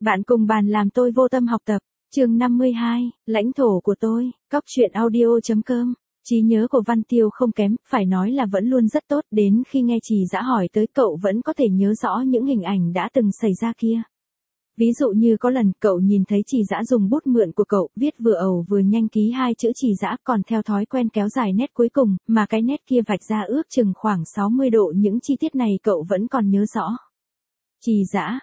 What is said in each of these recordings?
Bạn cùng bàn làm tôi vô tâm học tập. Chương 52, lãnh thổ của tôi, Cóc truyện audio.com. Trí nhớ của Văn Tiêu không kém, phải nói là vẫn luôn rất tốt, đến khi nghe Trì Dã hỏi tới cậu vẫn có thể nhớ rõ những hình ảnh đã từng xảy ra kia. Ví dụ như có lần cậu nhìn thấy Trì Dã dùng bút mượn của cậu, viết vừa ẩu vừa nhanh ký hai chữ Trì Dã, còn theo thói quen kéo dài nét cuối cùng, mà cái nét kia vạch ra ước chừng khoảng 60 độ, những chi tiết này cậu vẫn còn nhớ rõ. Trì Dã,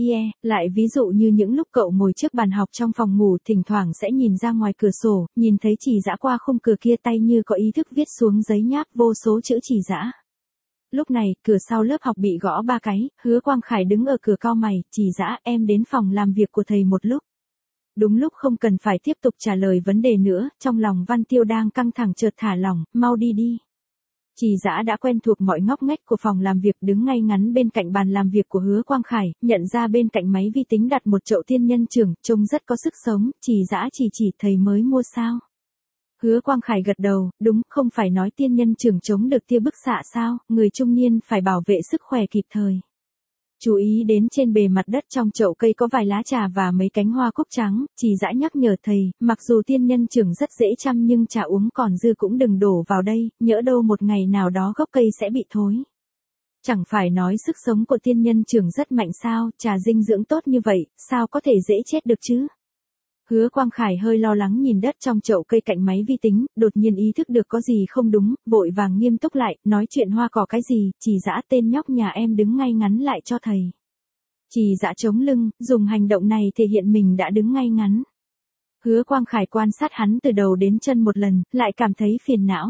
lại ví dụ như những lúc cậu ngồi trước bàn học trong phòng ngủ, thỉnh thoảng sẽ nhìn ra ngoài cửa sổ, nhìn thấy Trì Dã qua khung cửa kia, tay như có ý thức viết xuống giấy nháp vô số chữ Trì Dã. Lúc này, cửa sau lớp học bị gõ 3 cái, Hứa Quang Khải đứng ở cửa cau mày, Trì Dã, em đến phòng làm việc của thầy một lúc. Đúng lúc không cần phải tiếp tục trả lời vấn đề nữa, trong lòng Văn Tiêu đang căng thẳng chợt thả lỏng, mau đi đi. Trì Dã đã quen thuộc mọi ngóc ngách của phòng làm việc, đứng ngay ngắn bên cạnh bàn làm việc của Hứa Quang Khải, nhận ra bên cạnh máy vi tính đặt một chậu tiên nhân trưởng, trông rất có sức sống. Trì Dã chỉ thầy mới mua sao? Hứa Quang Khải gật đầu, đúng, không phải nói tiên nhân trưởng chống được tia bức xạ sao, người trung niên phải bảo vệ sức khỏe kịp thời. Chú ý đến trên bề mặt đất trong chậu cây có vài lá trà và mấy cánh hoa cúc trắng, Trì Dã nhắc nhở thầy, mặc dù tiên nhân trưởng rất dễ chăm nhưng trà uống còn dư cũng đừng đổ vào đây, nhỡ đâu một ngày nào đó gốc cây sẽ bị thối. Chẳng phải nói sức sống của tiên nhân trưởng rất mạnh sao, trà dinh dưỡng tốt như vậy, sao có thể dễ chết được chứ? Hứa Quang Khải hơi lo lắng nhìn đất trong chậu cây cạnh máy vi tính, đột nhiên ý thức được có gì không đúng, vội vàng nghiêm túc lại, nói chuyện hoa cỏ cái gì, Trì Dã, tên nhóc nhà em đứng ngay ngắn lại cho thầy. Trì Dã chống lưng, dùng hành động này thể hiện mình đã đứng ngay ngắn. Hứa Quang Khải quan sát hắn từ đầu đến chân một lần, lại cảm thấy phiền não.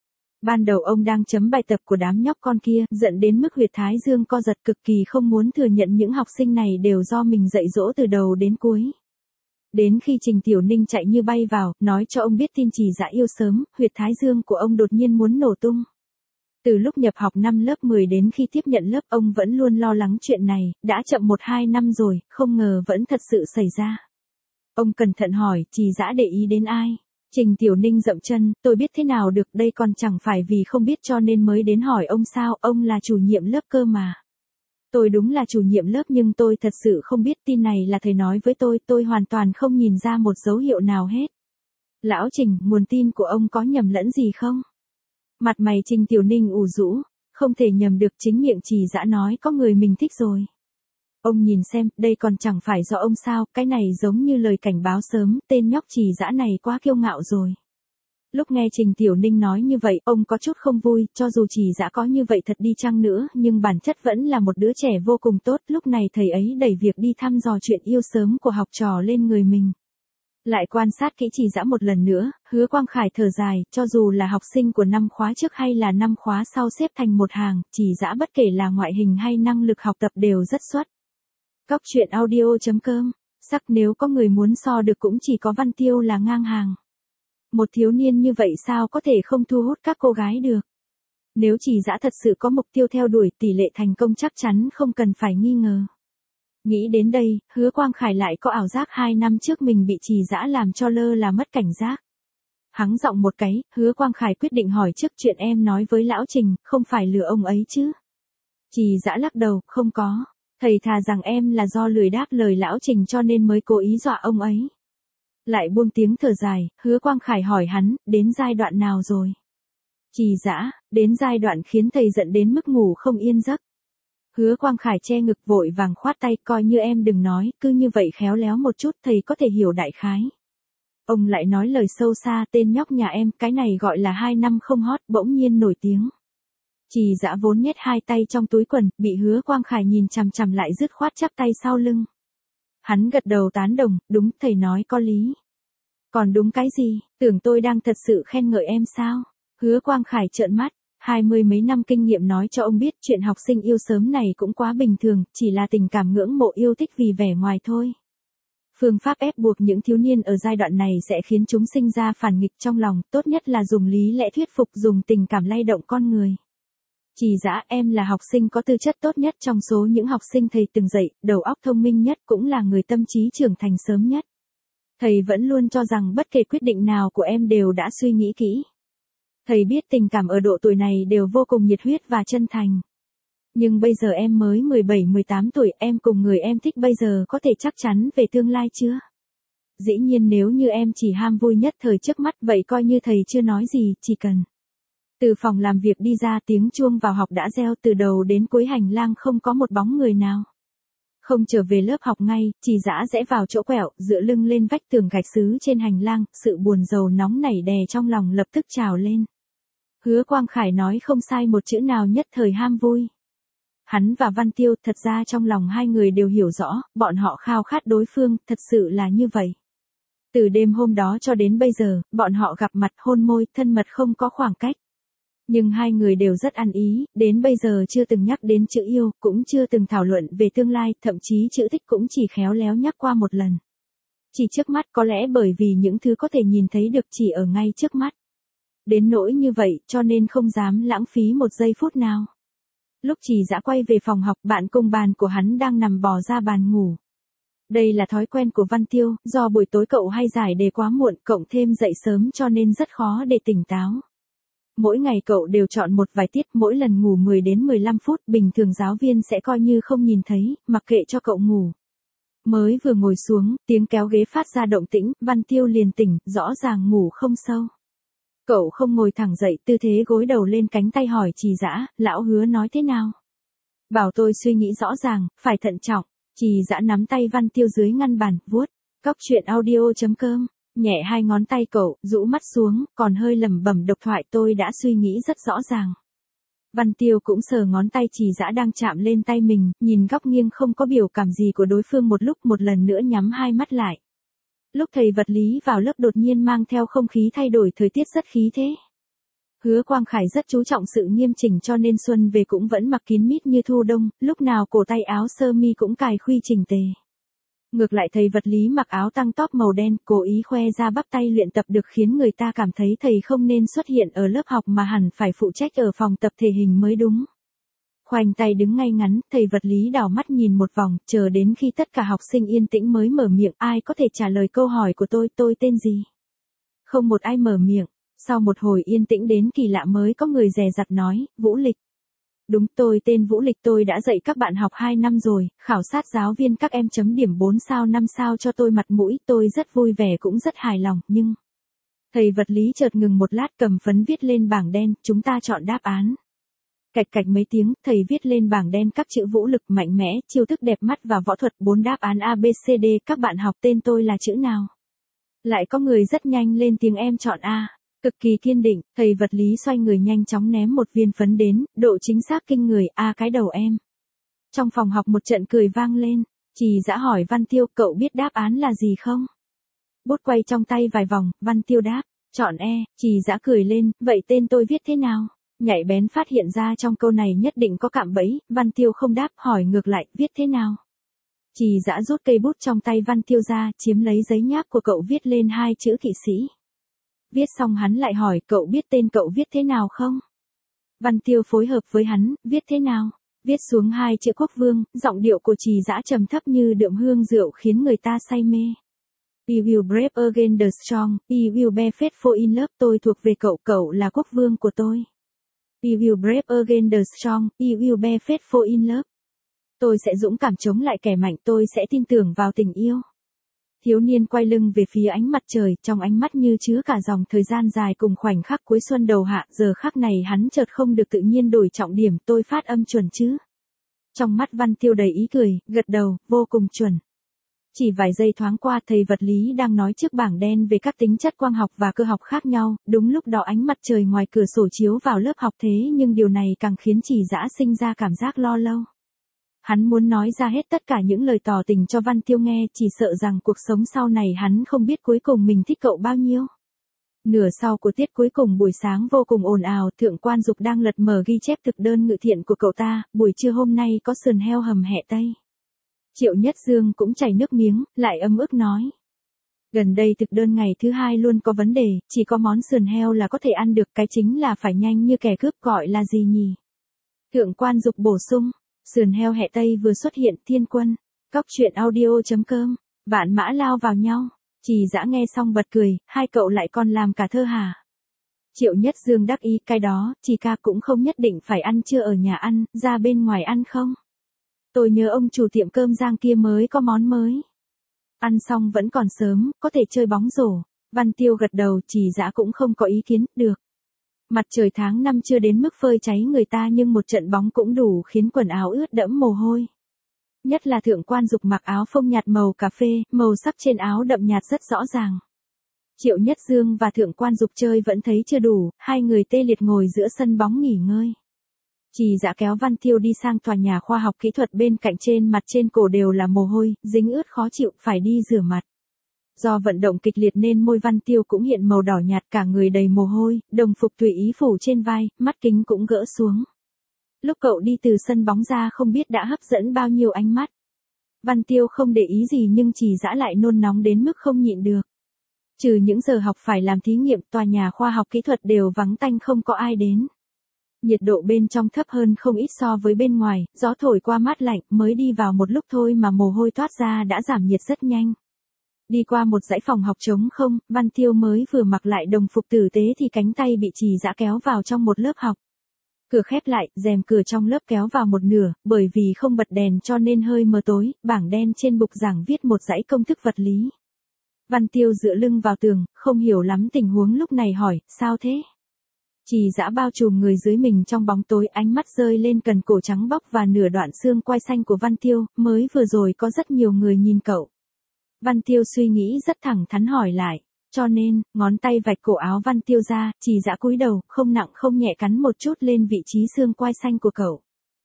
Ban đầu ông đang chấm bài tập của đám nhóc con kia, giận đến mức huyệt thái dương co giật, cực kỳ không muốn thừa nhận những học sinh này đều do mình dạy dỗ từ đầu đến cuối. Đến khi Trình Tiểu Ninh chạy như bay vào, nói cho ông biết tin Trì Dã yêu sớm, huyệt thái dương của ông đột nhiên muốn nổ tung. Từ lúc nhập học năm lớp 10 đến khi tiếp nhận lớp, ông vẫn luôn lo lắng chuyện này, đã chậm 1-2 năm rồi, không ngờ vẫn thật sự xảy ra. Ông cẩn thận hỏi, Trì Dã để ý đến ai? Trình Tiểu Ninh dậm chân, tôi biết thế nào được, đây còn chẳng phải vì không biết cho nên mới đến hỏi ông sao, ông là chủ nhiệm lớp cơ mà. Tôi đúng là chủ nhiệm lớp nhưng tôi thật sự không biết, tin này là thầy nói với tôi hoàn toàn không nhìn ra một dấu hiệu nào hết. Lão Trình, nguồn tin của ông có nhầm lẫn gì không? Mặt mày Trình Tiểu Ninh ủ rũ, không thể nhầm được, chính miệng Trì Dã nói có người mình thích rồi. Ông nhìn xem, đây còn chẳng phải do ông sao, cái này giống như lời cảnh báo sớm, tên nhóc Trì Dã này quá kiêu ngạo rồi. Lúc nghe Trình Tiểu Ninh nói như vậy, ông có chút không vui, cho dù Trì Dã có như vậy thật đi chăng nữa, nhưng bản chất vẫn là một đứa trẻ vô cùng tốt, lúc này thầy ấy đẩy việc đi thăm dò chuyện yêu sớm của học trò lên người mình. Lại quan sát kỹ Trì Dã một lần nữa, Hứa Quang Khải thở dài, cho dù là học sinh của năm khóa trước hay là năm khóa sau xếp thành một hàng, Trì Dã bất kể là ngoại hình hay năng lực học tập đều rất xuất. Cóc truyện audio.com, sắc nếu có người muốn so được cũng chỉ có Văn Tiêu là ngang hàng. Một thiếu niên như vậy sao có thể không thu hút các cô gái được? Nếu Trì Dã thật sự có mục tiêu theo đuổi, tỷ lệ thành công chắc chắn không cần phải nghi ngờ. Nghĩ đến đây, Hứa Quang Khải lại có ảo giác 2 năm trước mình bị Trì Dã làm cho lơ là mất cảnh giác. Hắng giọng một cái, Hứa Quang Khải quyết định hỏi trước, chuyện em nói với lão Trình, không phải lừa ông ấy chứ? Trì Dã lắc đầu, không có. Thầy thà rằng em là do lười đáp lời lão Trình cho nên mới cố ý dọa ông ấy. Lại buông tiếng thở dài, Hứa Quang Khải hỏi hắn, đến giai đoạn nào rồi? Trì Dã, đến giai đoạn khiến thầy giận đến mức ngủ không yên giấc. Hứa Quang Khải che ngực vội vàng khoát tay, coi như em đừng nói, cứ như vậy khéo léo một chút thầy có thể hiểu đại khái. Ông lại nói lời sâu xa, tên nhóc nhà em, cái này gọi là 2 năm không hot, bỗng nhiên nổi tiếng. Trì Dã vốn nhét 2 tay trong túi quần, bị Hứa Quang Khải nhìn chằm chằm lại dứt khoát chắp tay sau lưng. Hắn gật đầu tán đồng, đúng, thầy nói có lý. Còn đúng cái gì, tưởng tôi đang thật sự khen ngợi em sao? Hứa Quang Khải trợn mắt, 20 mấy năm kinh nghiệm nói cho ông biết chuyện học sinh yêu sớm này cũng quá bình thường, chỉ là tình cảm ngưỡng mộ yêu thích vì vẻ ngoài thôi. Phương pháp ép buộc những thiếu niên ở giai đoạn này sẽ khiến chúng sinh ra phản nghịch trong lòng, tốt nhất là dùng lý lẽ thuyết phục, dùng tình cảm lay động con người. Trì Dã, em là học sinh có tư chất tốt nhất trong số những học sinh thầy từng dạy, đầu óc thông minh nhất, cũng là người tâm trí trưởng thành sớm nhất. Thầy vẫn luôn cho rằng bất kể quyết định nào của em đều đã suy nghĩ kỹ. Thầy biết tình cảm ở độ tuổi này đều vô cùng nhiệt huyết và chân thành. Nhưng bây giờ em mới 17-18 tuổi, em cùng người em thích bây giờ có thể chắc chắn về tương lai chưa? Dĩ nhiên nếu như em chỉ ham vui nhất thời trước mắt vậy coi như thầy chưa nói gì, chỉ cần. Từ phòng làm việc đi ra tiếng chuông vào học đã reo từ đầu đến cuối hành lang không có một bóng người nào. Không trở về lớp học ngay, Trì Dã rẽ vào chỗ quẹo, dựa lưng lên vách tường gạch sứ trên hành lang, sự buồn rầu nóng nảy đè trong lòng lập tức trào lên. Hứa Quang Khải nói không sai một chữ nào, nhất thời ham vui. Hắn và Văn Tiêu thật ra trong lòng hai người đều hiểu rõ, bọn họ khao khát đối phương, thật sự là như vậy. Từ đêm hôm đó cho đến bây giờ, bọn họ gặp mặt hôn môi, thân mật không có khoảng cách. Nhưng hai người đều rất ăn ý, đến bây giờ chưa từng nhắc đến chữ yêu, cũng chưa từng thảo luận về tương lai, thậm chí chữ thích cũng chỉ khéo léo nhắc qua một lần. Chỉ trước mắt, có lẽ bởi vì những thứ có thể nhìn thấy được chỉ ở ngay trước mắt. Đến nỗi như vậy, cho nên không dám lãng phí một giây phút nào. Lúc Trì Dã quay về phòng học, bạn cùng bàn của hắn đang nằm bò ra bàn ngủ. Đây là thói quen của Văn Tiêu, do buổi tối cậu hay giải đề quá muộn, cộng thêm dậy sớm cho nên rất khó để tỉnh táo. Mỗi ngày cậu đều chọn một vài tiết, mỗi lần ngủ 10 đến 15 phút, bình thường giáo viên sẽ coi như không nhìn thấy, mặc kệ cho cậu ngủ. Mới vừa ngồi xuống, tiếng kéo ghế phát ra động tĩnh, Văn Tiêu liền tỉnh, rõ ràng ngủ không sâu. Cậu không ngồi thẳng dậy, tư thế gối đầu lên cánh tay hỏi Trì Dã, lão Hứa nói thế nào? Bảo tôi suy nghĩ rõ ràng, phải thận trọng. Trì Dã nắm tay Văn Tiêu dưới ngăn bàn, vuốt. Cóc truyện audio.com. Nhẹ hai ngón tay cậu, rũ mắt xuống, còn hơi lẩm bẩm độc thoại, tôi đã suy nghĩ rất rõ ràng. Văn Tiêu cũng sờ ngón tay Trì Dã đang chạm lên tay mình, nhìn góc nghiêng không có biểu cảm gì của đối phương một lúc, một lần nữa nhắm hai mắt lại. Lúc thầy vật lý vào lớp đột nhiên mang theo không khí thay đổi, thời tiết rất khí thế. Hứa Quang Khải rất chú trọng sự nghiêm chỉnh cho nên xuân về cũng vẫn mặc kín mít như thu đông, lúc nào cổ tay áo sơ mi cũng cài khuy chỉnh tề. Ngược lại thầy vật lý mặc áo tăng tóc màu đen, cố ý khoe ra bắp tay luyện tập được khiến người ta cảm thấy thầy không nên xuất hiện ở lớp học mà hẳn phải phụ trách ở phòng tập thể hình mới đúng. Khoanh tay đứng ngay ngắn, thầy vật lý đảo mắt nhìn một vòng, chờ đến khi tất cả học sinh yên tĩnh mới mở miệng, ai có thể trả lời câu hỏi của tôi tên gì? Không một ai mở miệng, sau một hồi yên tĩnh đến kỳ lạ mới có người dè dặt nói, Vũ Lịch. Đúng, tôi tên Vũ Lịch, tôi đã dạy các bạn học 2 năm rồi, khảo sát giáo viên các em chấm điểm 4 sao 5 sao cho tôi mặt mũi, tôi rất vui vẻ cũng rất hài lòng, nhưng... Thầy vật lý chợt ngừng một lát, cầm phấn viết lên bảng đen, chúng ta chọn đáp án. Cạch cạch mấy tiếng, thầy viết lên bảng đen các chữ vũ lực, mạnh mẽ, chiêu thức đẹp mắt và võ thuật, 4 đáp án ABCD, các bạn học tên tôi là chữ nào? Lại có người rất nhanh lên tiếng, em chọn A. Cực kỳ kiên định, thầy vật lý xoay người nhanh chóng ném một viên phấn đến, độ chính xác kinh người, A cái đầu em. Trong phòng học một trận cười vang lên, Trì Dã hỏi Văn Tiêu, cậu biết đáp án là gì không? Bút quay trong tay vài vòng, Văn Tiêu đáp, chọn E, Trì Dã cười lên, vậy tên tôi viết thế nào? Nhạy bén phát hiện ra trong câu này nhất định có cạm bẫy, Văn Tiêu không đáp, hỏi ngược lại, viết thế nào? Trì Dã rút cây bút trong tay Văn Tiêu ra, chiếm lấy giấy nháp của cậu viết lên 2 chữ kỵ sĩ. Viết xong hắn lại hỏi, cậu biết tên cậu viết thế nào không? Văn Tiêu phối hợp với hắn, viết thế nào? Viết xuống 2 chữ Quốc Vương, giọng điệu của Trì Dã trầm thấp như đượm hương rượu khiến người ta say mê. You will brave against the strong, you will be faithful in love, tôi thuộc về cậu, cậu là quốc vương của tôi. You will brave against the strong, you will be faithful in love. Tôi sẽ dũng cảm chống lại kẻ mạnh, tôi sẽ tin tưởng vào tình yêu. Thiếu niên quay lưng về phía ánh mặt trời, trong ánh mắt như chứa cả dòng thời gian dài cùng khoảnh khắc cuối xuân đầu hạ, giờ khắc này hắn chợt không được tự nhiên đổi trọng điểm, tôi phát âm chuẩn chứ? Trong mắt Văn Tiêu đầy ý cười, gật đầu, vô cùng chuẩn. Chỉ vài giây thoáng qua, thầy vật lý đang nói trước bảng đen về các tính chất quang học và cơ học khác nhau, đúng lúc đó ánh mặt trời ngoài cửa sổ chiếu vào lớp học, thế nhưng điều này càng khiến Trì Dã sinh ra cảm giác lo lâu. Hắn muốn nói ra hết tất cả những lời tỏ tình cho Văn Tiêu nghe, chỉ sợ rằng cuộc sống sau này hắn không biết cuối cùng mình thích cậu bao nhiêu. Nửa sau của tiết cuối cùng buổi sáng vô cùng ồn ào, Thượng quan Dục đang lật mở ghi chép thực đơn ngự thiện của cậu ta, buổi trưa hôm nay có sườn heo hầm hẹ tây. Triệu Nhất Dương cũng chảy nước miếng, lại ấm ức nói. Gần đây thực đơn ngày thứ 2 luôn có vấn đề, chỉ có món sườn heo là có thể ăn được, cái chính là phải nhanh như kẻ cướp, gọi là gì nhỉ? Thượng quan Dục bổ sung, sườn heo hẹ tây vừa xuất hiện, Thiên Quân. Cóc truyện audio.com, vạn mã lao vào nhau. Trì Dã nghe xong bật cười, hai cậu lại còn làm cả thơ hả? Triệu Nhất Dương đắc ý, cái đó, chỉ ca cũng không nhất định phải ăn trưa ở nhà ăn, ra bên ngoài ăn không? Tôi nhớ ông chủ tiệm cơm Giang kia mới có món mới. Ăn xong vẫn còn sớm, có thể chơi bóng rổ. Văn Tiêu gật đầu, Chỉ Dã cũng không có ý kiến, được. Mặt trời tháng 5 chưa đến mức phơi cháy người ta nhưng một trận bóng cũng đủ khiến quần áo ướt đẫm mồ hôi. Nhất là Thượng Quan Dục mặc áo phông nhạt màu cà phê, màu sắc trên áo đậm nhạt rất rõ ràng. Triệu Nhất Dương và Thượng Quan Dục chơi vẫn thấy chưa đủ, hai người tê liệt ngồi giữa sân bóng nghỉ ngơi. Chỉ Dã kéo Văn Tiêu đi sang tòa nhà khoa học kỹ thuật bên cạnh, trên mặt trên cổ đều là mồ hôi, dính ướt khó chịu, phải đi rửa mặt. Do vận động kịch liệt nên môi Văn Tiêu cũng hiện màu đỏ nhạt, cả người đầy mồ hôi, đồng phục tùy ý phủ trên vai, mắt kính cũng gỡ xuống. Lúc cậu đi từ sân bóng ra không biết đã hấp dẫn bao nhiêu ánh mắt. Văn Tiêu không để ý gì nhưng Chỉ Dã lại nôn nóng đến mức không nhịn được. Trừ những giờ học phải làm thí nghiệm, tòa nhà khoa học kỹ thuật đều vắng tanh không có ai đến. Nhiệt độ bên trong thấp hơn không ít so với bên ngoài, gió thổi qua mát lạnh, mới đi vào một lúc thôi mà mồ hôi toát ra đã giảm nhiệt rất nhanh. Đi qua một dãy phòng học trống không, Văn Tiêu mới vừa mặc lại đồng phục tử tế thì cánh tay bị Chỉ Dã kéo vào trong một lớp học. Cửa khép lại, rèm cửa trong lớp kéo vào một nửa, bởi vì không bật đèn cho nên hơi mờ tối, bảng đen trên bục giảng viết một dãy công thức vật lý. Văn Tiêu dựa lưng vào tường, không hiểu lắm tình huống lúc này hỏi, sao thế? Chỉ Dã bao trùm người dưới mình trong bóng tối, ánh mắt rơi lên cần cổ trắng bóc và nửa đoạn xương quai xanh của Văn Tiêu, mới vừa rồi có rất nhiều người nhìn cậu. Văn Tiêu suy nghĩ rất thẳng thắn hỏi lại, cho nên, ngón tay vạch cổ áo Văn Tiêu ra, Chỉ Dã cúi đầu, không nặng không nhẹ cắn một chút lên vị trí xương quai xanh của cậu.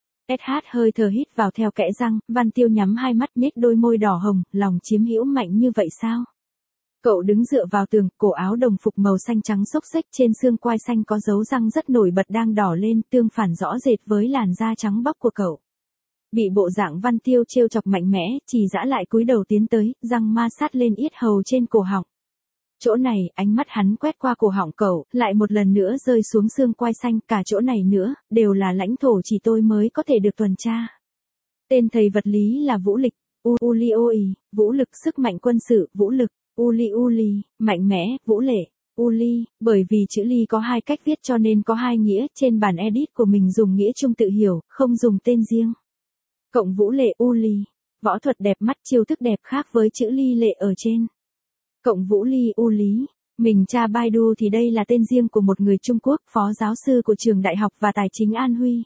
SH hơi thở hít vào theo kẽ răng, Văn Tiêu nhắm hai mắt nhếch đôi môi đỏ hồng, lòng chiếm hữu mạnh như vậy sao? Cậu đứng dựa vào tường, cổ áo đồng phục màu xanh trắng xốc xếch, trên xương quai xanh có dấu răng rất nổi bật đang đỏ lên, tương phản rõ rệt với làn da trắng bóc của cậu. Bị bộ dạng Văn Tiêu trêu chọc mạnh mẽ, Chỉ Dã lại cúi đầu tiến tới, răng ma sát lên yết hầu trên cổ họng. Chỗ này, ánh mắt hắn quét qua cổ họng cậu, lại một lần nữa rơi xuống xương quai xanh, cả chỗ này nữa, đều là lãnh thổ chỉ tôi mới có thể được tuần tra. Tên thầy vật lý là Vũ Lịch, Ulioi, vũ lực sức mạnh quân sự, vũ lực, Uli, mạnh mẽ, vũ lệ, Uli, bởi vì chữ ly có hai cách viết cho nên có hai nghĩa, trên bản edit của mình dùng nghĩa chung tự hiểu, không dùng tên riêng. Cộng vũ lệ Uli, võ thuật đẹp mắt, chiêu thức đẹp khác với chữ ly lệ ở trên. Cộng vũ ly Uli, mình tra Baidu thì đây là tên riêng của một người Trung Quốc, phó giáo sư của trường đại học và tài chính An Huy.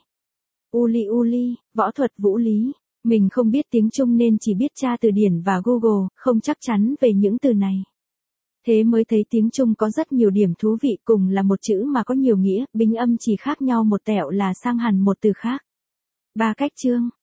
Uli, võ thuật vũ lý. Mình không biết tiếng Trung nên chỉ biết tra từ điển và Google, không chắc chắn về những từ này. Thế mới thấy tiếng Trung có rất nhiều điểm thú vị, cùng là một chữ mà có nhiều nghĩa, bính âm chỉ khác nhau một tẹo là sang hẳn một từ khác. 3 cách chương.